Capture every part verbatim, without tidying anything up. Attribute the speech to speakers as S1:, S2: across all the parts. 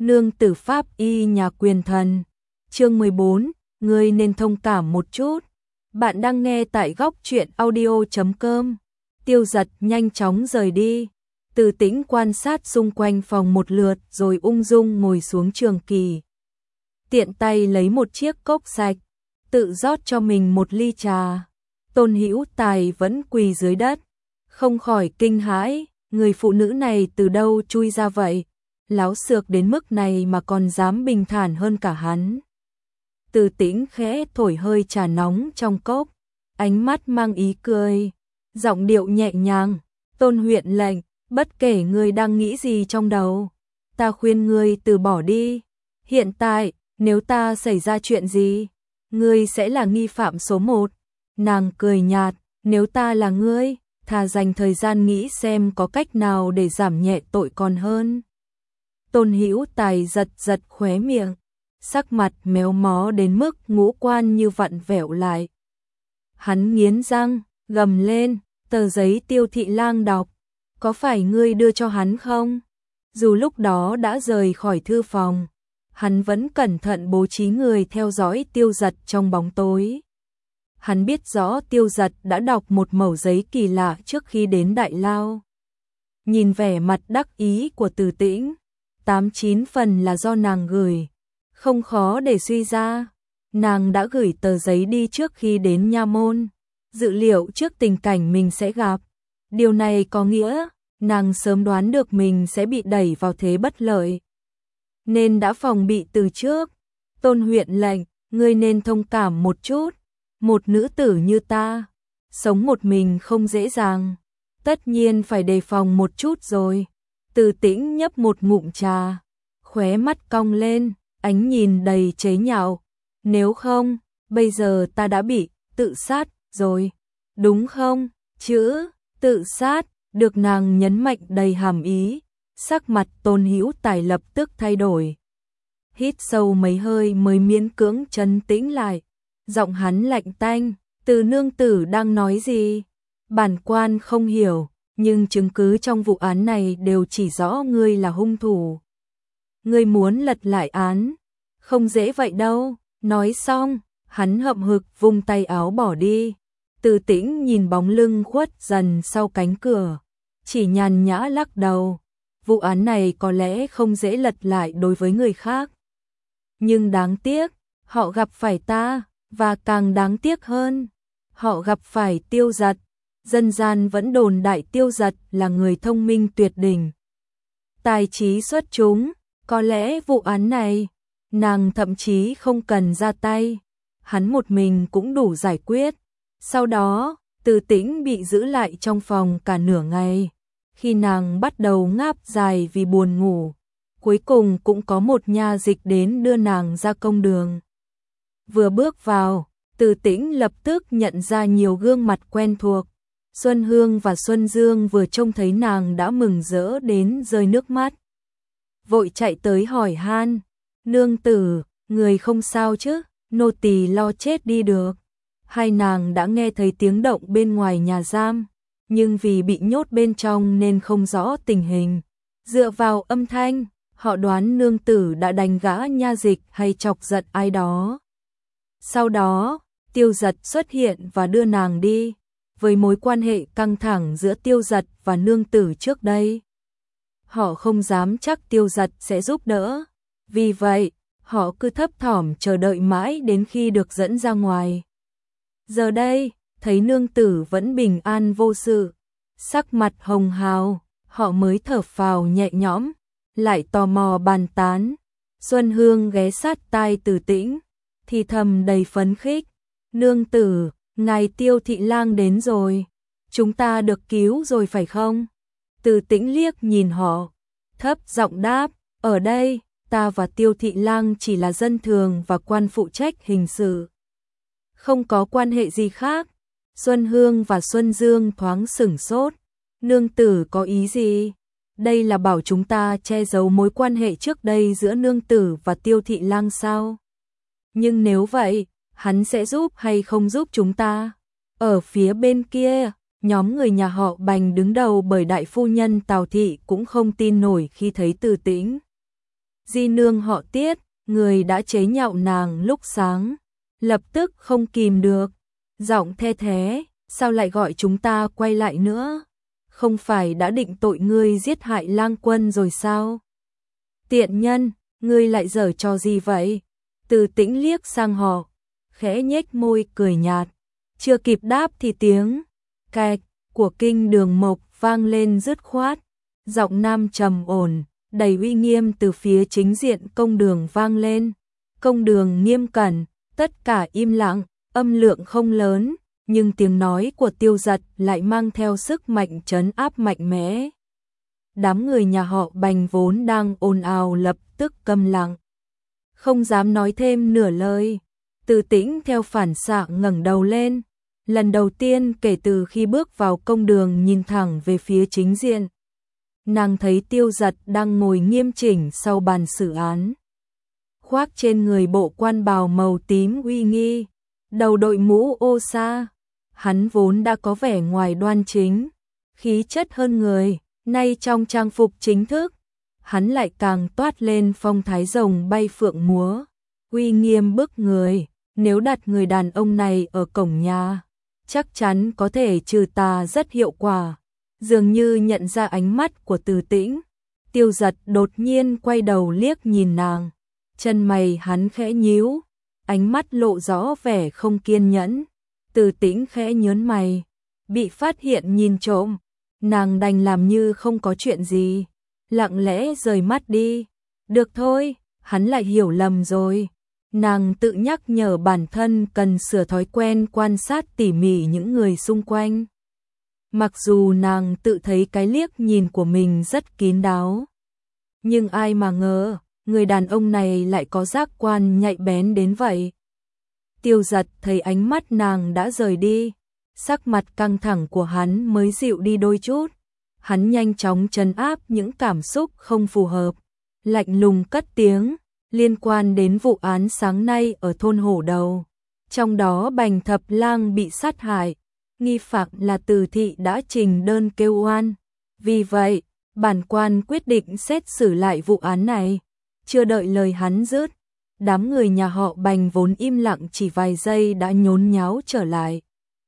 S1: Nương tử pháp y nhà quyền thần. Chương mười bốn, ngươi nên thông cảm một chút. Bạn đang nghe tại góc truyện audio chấm com. Tiêu Dật nhanh chóng rời đi. Từ Tĩnh quan sát xung quanh phòng một lượt rồi ung dung ngồi xuống trường kỳ. Tiện tay lấy một chiếc cốc sạch, tự rót cho mình một ly trà. Tôn Hữu Tài vẫn quỳ dưới đất, không khỏi kinh hãi, người phụ nữ này từ đâu chui ra vậy? Láo xược đến mức này mà còn dám bình thản hơn cả hắn. Từ Tĩnh khẽ thổi hơi trà nóng trong cốc, ánh mắt mang ý cười, giọng điệu nhẹ nhàng, Tôn huyện lệnh, bất kể ngươi đang nghĩ gì trong đầu, ta khuyên ngươi từ bỏ đi. Hiện tại, nếu ta xảy ra chuyện gì, ngươi sẽ là nghi phạm số một. Nàng cười nhạt, nếu ta là ngươi, thà dành thời gian nghĩ xem có cách nào để giảm nhẹ tội còn hơn. Tôn Hữu Tài giật giật khóe miệng, sắc mặt méo mó đến mức ngũ quan như vặn vẹo lại. Hắn nghiến răng, gầm lên, tờ giấy Tiêu Thị Lang đọc, có phải ngươi đưa cho hắn không? Dù lúc đó đã rời khỏi thư phòng, hắn vẫn cẩn thận bố trí người theo dõi Tiêu Dật trong bóng tối. Hắn biết rõ Tiêu Dật đã đọc một mẩu giấy kỳ lạ trước khi đến Đại Lao. Nhìn vẻ mặt đắc ý của Từ Tĩnh, tám chín phần là do nàng gửi. Không khó để suy ra, nàng đã gửi tờ giấy đi trước khi đến nha môn, dự liệu trước tình cảnh mình sẽ gặp. Điều này có nghĩa, nàng sớm đoán được mình sẽ bị đẩy vào thế bất lợi, nên đã phòng bị từ trước. Tôn huyện lệnh, ngươi nên thông cảm một chút, một nữ tử như ta, sống một mình không dễ dàng, tất nhiên phải đề phòng một chút rồi. Từ Tĩnh nhấp một ngụm trà, khóe mắt cong lên, ánh nhìn đầy chế nhạo. Nếu không, bây giờ ta đã bị tự sát rồi, đúng không? Chữ tự sát được nàng nhấn mạnh đầy hàm ý, sắc mặt Tôn Hữu Tài lập tức thay đổi. Hít sâu mấy hơi mới miễn cưỡng trấn tĩnh lại, giọng hắn lạnh tanh, Từ nương tử đang nói gì? Bản quan không hiểu, nhưng chứng cứ trong vụ án này đều chỉ rõ ngươi là hung thủ. Ngươi muốn lật lại án, không dễ vậy đâu. Nói xong, hắn hậm hực vung tay áo bỏ đi. Từ Tĩnh nhìn bóng lưng khuất dần sau cánh cửa, chỉ nhàn nhã lắc đầu. Vụ án này có lẽ không dễ lật lại đối với người khác, nhưng đáng tiếc, họ gặp phải ta, và càng đáng tiếc hơn, họ gặp phải Tiêu Dật. Dân gian vẫn đồn đại Tiêu Dật là người thông minh tuyệt đỉnh, tài trí xuất chúng, có lẽ vụ án này, nàng thậm chí không cần ra tay, hắn một mình cũng đủ giải quyết. Sau đó, Từ Tĩnh bị giữ lại trong phòng cả nửa ngày. Khi nàng bắt đầu ngáp dài vì buồn ngủ, cuối cùng cũng có một nha dịch đến đưa nàng ra công đường. Vừa bước vào, Từ Tĩnh lập tức nhận ra nhiều gương mặt quen thuộc. Xuân Hương và Xuân Dương vừa trông thấy nàng đã mừng rỡ đến rơi nước mắt, vội chạy tới hỏi han, nương tử, người không sao chứ? Nô tỳ lo chết đi được. Hai nàng đã nghe thấy tiếng động bên ngoài nhà giam, nhưng vì bị nhốt bên trong nên không rõ tình hình. Dựa vào âm thanh, họ đoán nương tử đã đánh gã nha dịch hay chọc giận ai đó. Sau đó, Tiêu Dật xuất hiện và đưa nàng đi. Với mối quan hệ căng thẳng giữa Tiêu Dật và nương tử trước đây, họ không dám chắc Tiêu Dật sẽ giúp đỡ. Vì vậy, họ cứ thấp thỏm chờ đợi mãi đến khi được dẫn ra ngoài. Giờ đây, thấy nương tử vẫn bình an vô sự, sắc mặt hồng hào, họ mới thở phào nhẹ nhõm, lại tò mò bàn tán. Xuân Hương ghé sát tai Từ Tĩnh, thì thầm đầy phấn khích, nương tử, ngài Tiêu Thị Lang đến rồi, chúng ta được cứu rồi phải không? Từ Tĩnh liếc nhìn họ, thấp giọng đáp, ở đây, ta và Tiêu Thị Lang chỉ là dân thường và quan phụ trách hình sự, không có quan hệ gì khác. Xuân Hương và Xuân Dương thoáng sửng sốt, nương tử có ý gì? Đây là bảo chúng ta che giấu mối quan hệ trước đây giữa nương tử và Tiêu Thị Lang sao? Nhưng nếu vậy, hắn sẽ giúp hay không giúp chúng ta? Ở phía bên kia, nhóm người nhà họ Bành đứng đầu bởi đại phu nhân Tào Thị cũng không tin nổi khi thấy Từ Tĩnh di nương họ Tiết, người đã chế nhạo nàng lúc sáng, lập tức không kìm được, giọng the thế, sao lại gọi chúng ta quay lại nữa? Không phải đã định tội ngươi giết hại lang quân rồi sao? Tiện nhân, ngươi lại giở trò gì vậy? Từ Tĩnh liếc sang họ, khẽ nhếch môi cười nhạt, chưa kịp đáp thì tiếng cạch của kinh đường mộc vang lên dứt khoát, giọng nam trầm ổn, đầy uy nghiêm từ phía chính diện công đường vang lên. Công đường nghiêm cẩn, tất cả im lặng, âm lượng không lớn, nhưng tiếng nói của Tiêu Dật lại mang theo sức mạnh trấn áp mạnh mẽ. Đám người nhà họ Bành vốn đang ồn ào lập tức câm lặng, không dám nói thêm nửa lời. Từ Tĩnh theo phản xạ ngẩng đầu lên, lần đầu tiên kể từ khi bước vào công đường nhìn thẳng về phía chính diện. Nàng thấy Tiêu Dật đang ngồi nghiêm chỉnh sau bàn xử án, khoác trên người bộ quan bào màu tím uy nghi, đầu đội mũ ô sa. Hắn vốn đã có vẻ ngoài đoan chính, khí chất hơn người, nay trong trang phục chính thức, hắn lại càng toát lên phong thái rồng bay phượng múa, uy nghiêm bức người. Nếu đặt người đàn ông này ở cổng nhà, chắc chắn có thể trừ tà rất hiệu quả. Dường như nhận ra ánh mắt của Từ Tĩnh, Tiêu Dật đột nhiên quay đầu liếc nhìn nàng, chân mày hắn khẽ nhíu, ánh mắt lộ rõ vẻ không kiên nhẫn. Từ Tĩnh khẽ nhớn mày, bị phát hiện nhìn trộm, nàng đành làm như không có chuyện gì, lặng lẽ rời mắt đi. Được thôi, hắn lại hiểu lầm rồi. Nàng tự nhắc nhở bản thân cần sửa thói quen quan sát tỉ mỉ những người xung quanh. Mặc dù nàng tự thấy cái liếc nhìn của mình rất kín đáo, nhưng ai mà ngờ, người đàn ông này lại có giác quan nhạy bén đến vậy. Tiêu Dật thấy ánh mắt nàng đã rời đi, sắc mặt căng thẳng của hắn mới dịu đi đôi chút. Hắn nhanh chóng trấn áp những cảm xúc không phù hợp, lạnh lùng cất tiếng, liên quan đến vụ án sáng nay ở thôn Hổ Đầu, trong đó Bành Thập Lang bị sát hại, nghi phạm là Từ thị đã trình đơn kêu oan. Vì vậy, bản quan quyết định xét xử lại vụ án này. Chưa đợi lời hắn dứt, đám người nhà họ Bành vốn im lặng chỉ vài giây đã nhốn nháo trở lại.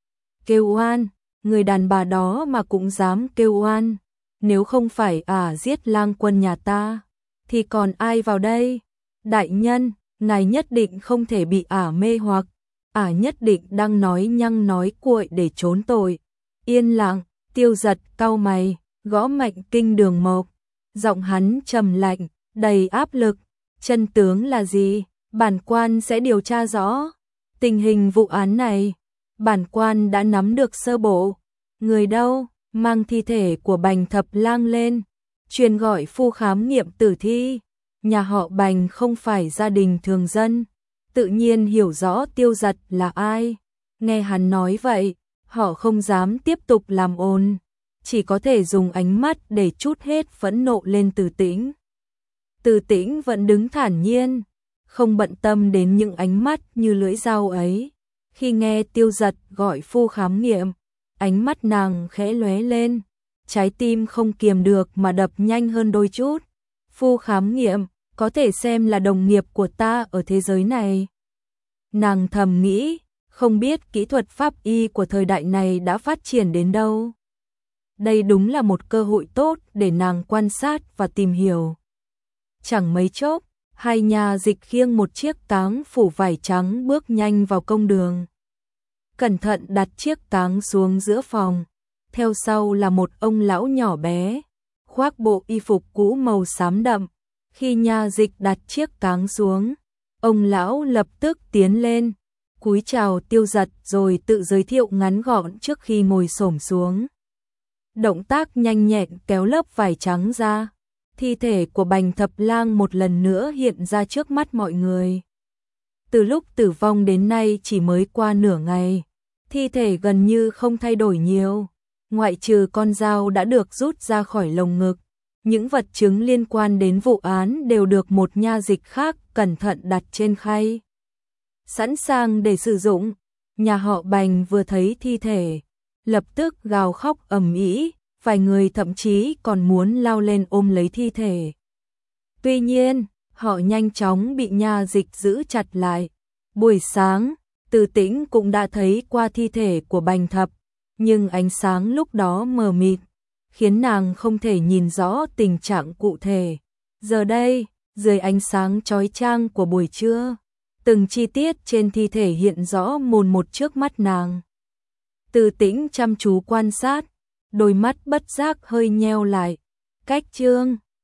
S1: Kêu oan, người đàn bà đó mà cũng dám kêu oan, nếu không phải ả à giết lang quân nhà ta, thì còn ai vào đây? Đại nhân, ngài nhất định không thể bị ả à mê hoặc, ả à nhất định đang nói nhăng nói cuội để trốn tội. Yên lặng, Tiêu Dật cau mày, gõ mạnh kinh đường mộc, giọng hắn trầm lạnh, đầy áp lực. Chân tướng là gì? Bản quan sẽ điều tra rõ. Tình hình vụ án này, bản quan đã nắm được sơ bộ. Người đâu? Mang thi thể của Bành Thập Lang lên, truyền gọi phu khám nghiệm tử thi. Nhà họ Bành không phải gia đình thường dân, tự nhiên hiểu rõ Tiêu Dật là ai. Nghe hắn nói vậy, họ không dám tiếp tục làm ồn, chỉ có thể dùng ánh mắt để trút hết phẫn nộ lên Từ Tĩnh. Từ Tĩnh vẫn đứng thản nhiên, không bận tâm đến những ánh mắt như lưỡi dao ấy. Khi nghe Tiêu Dật gọi phu khám nghiệm, ánh mắt nàng khẽ lóe lên, trái tim không kiềm được mà đập nhanh hơn đôi chút. Phu khám nghiệm, có thể xem là đồng nghiệp của ta ở thế giới này. Nàng thầm nghĩ, không biết kỹ thuật pháp y của thời đại này đã phát triển đến đâu. Đây đúng là một cơ hội tốt để nàng quan sát và tìm hiểu. Chẳng mấy chốc, hai nhà dịch khiêng một chiếc cáng phủ vải trắng bước nhanh vào công đường. Cẩn thận đặt chiếc cáng xuống giữa phòng, theo sau là một ông lão nhỏ bé, khoác bộ y phục cũ màu xám đậm. Khi nhà dịch đặt chiếc cáng xuống, ông lão lập tức tiến lên, cúi chào Tiêu Dật rồi tự giới thiệu ngắn gọn trước khi ngồi xổm xuống. Động tác nhanh nhẹn kéo lớp vải trắng ra, thi thể của Bành Thập Lang một lần nữa hiện ra trước mắt mọi người. Từ lúc tử vong đến nay chỉ mới qua nửa ngày, thi thể gần như không thay đổi nhiều, ngoại trừ con dao đã được rút ra khỏi lồng ngực. Những vật chứng liên quan đến vụ án đều được một nha dịch khác cẩn thận đặt trên khay, sẵn sàng để sử dụng. Nhà họ Bành vừa thấy thi thể, lập tức gào khóc ầm ĩ, vài người thậm chí còn muốn lao lên ôm lấy thi thể. Tuy nhiên, họ nhanh chóng bị nha dịch giữ chặt lại. Buổi sáng, Từ Tĩnh cũng đã thấy qua thi thể của Bành Thập, nhưng ánh sáng lúc đó mờ mịt, khiến nàng không thể nhìn rõ tình trạng cụ thể. Giờ đây, dưới ánh sáng chói chang của buổi trưa, từng chi tiết trên thi thể hiện rõ mồn một trước mắt nàng. Từ Tĩnh chăm chú quan sát, đôi mắt bất giác hơi nheo lại. Cách chương